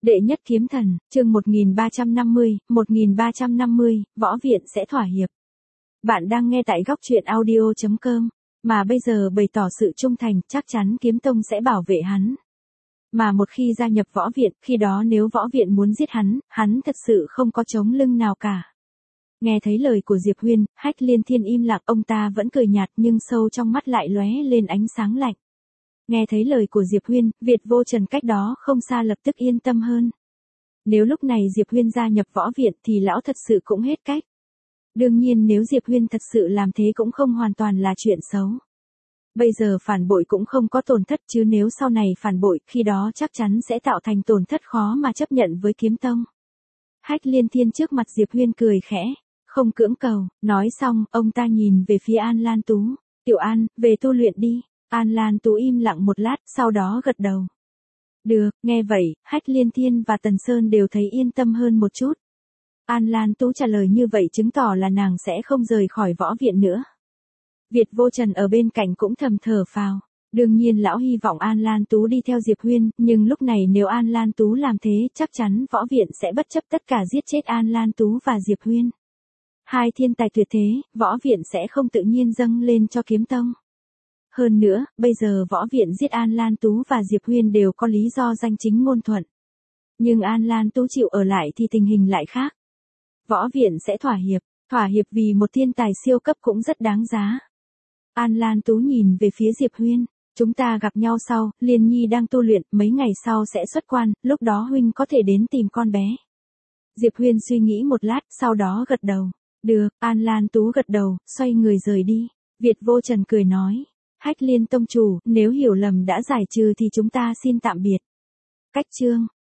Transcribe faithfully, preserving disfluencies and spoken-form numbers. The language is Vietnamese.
Đệ nhất kiếm thần, chương một nghìn ba trăm năm mươi, một nghìn ba trăm năm mươi, võ viện sẽ thỏa hiệp. Bạn đang nghe tại góc truyện audio chấm com, mà bây giờ bày tỏ sự trung thành, chắc chắn kiếm tông sẽ bảo vệ hắn. Mà một khi gia nhập võ viện, khi đó nếu võ viện muốn giết hắn, hắn thật sự không có chống lưng nào cả. Nghe thấy lời của Diệp Huyên, Hách Liên Thiên im lặng, ông ta vẫn cười nhạt nhưng sâu trong mắt lại lóe lên ánh sáng lạnh. Nghe thấy lời của Diệp Huyên, Việt Vô Trần cách đó không xa lập tức yên tâm hơn. Nếu lúc này Diệp Huyên gia nhập võ viện thì lão thật sự cũng hết cách. Đương nhiên nếu Diệp Huyên thật sự làm thế cũng không hoàn toàn là chuyện xấu. Bây giờ phản bội cũng không có tổn thất, chứ nếu sau này phản bội, khi đó chắc chắn sẽ tạo thành tổn thất khó mà chấp nhận với kiếm tông. Hách Liên Thiên trước mặt Diệp Huyên cười khẽ, không cưỡng cầu, nói xong, ông ta nhìn về phía An Lan Tú, Tiểu An, về tu luyện đi. An Lan Tú im lặng một lát, sau đó gật đầu. Được, nghe vậy, Hách Liên Thiên và Tần Sơn đều thấy yên tâm hơn một chút. An Lan Tú trả lời như vậy chứng tỏ là nàng sẽ không rời khỏi võ viện nữa. Việt Vô Trần ở bên cạnh cũng thầm thở phào. Đương nhiên lão hy vọng An Lan Tú đi theo Diệp Huyên, nhưng lúc này nếu An Lan Tú làm thế, chắc chắn võ viện sẽ bất chấp tất cả giết chết An Lan Tú và Diệp Huyên. Hai thiên tài tuyệt thế, võ viện sẽ không tự nhiên dâng lên cho kiếm tông. Hơn nữa, bây giờ võ viện giết An Lan Tú và Diệp Huyên đều có lý do danh chính ngôn thuận. Nhưng An Lan Tú chịu ở lại thì tình hình lại khác. Võ viện sẽ thỏa hiệp, thỏa hiệp vì một thiên tài siêu cấp cũng rất đáng giá. An Lan Tú nhìn về phía Diệp Huyên, chúng ta gặp nhau sau, Liên Nhi đang tu luyện, mấy ngày sau sẽ xuất quan, lúc đó huynh có thể đến tìm con bé. Diệp Huyên suy nghĩ một lát, sau đó gật đầu. Được, An Lan Tú gật đầu, xoay người rời đi. Việt Vô Trần cười nói. Hách Liên tông chủ, nếu hiểu lầm đã giải trừ thì chúng ta xin tạm biệt. Cách chương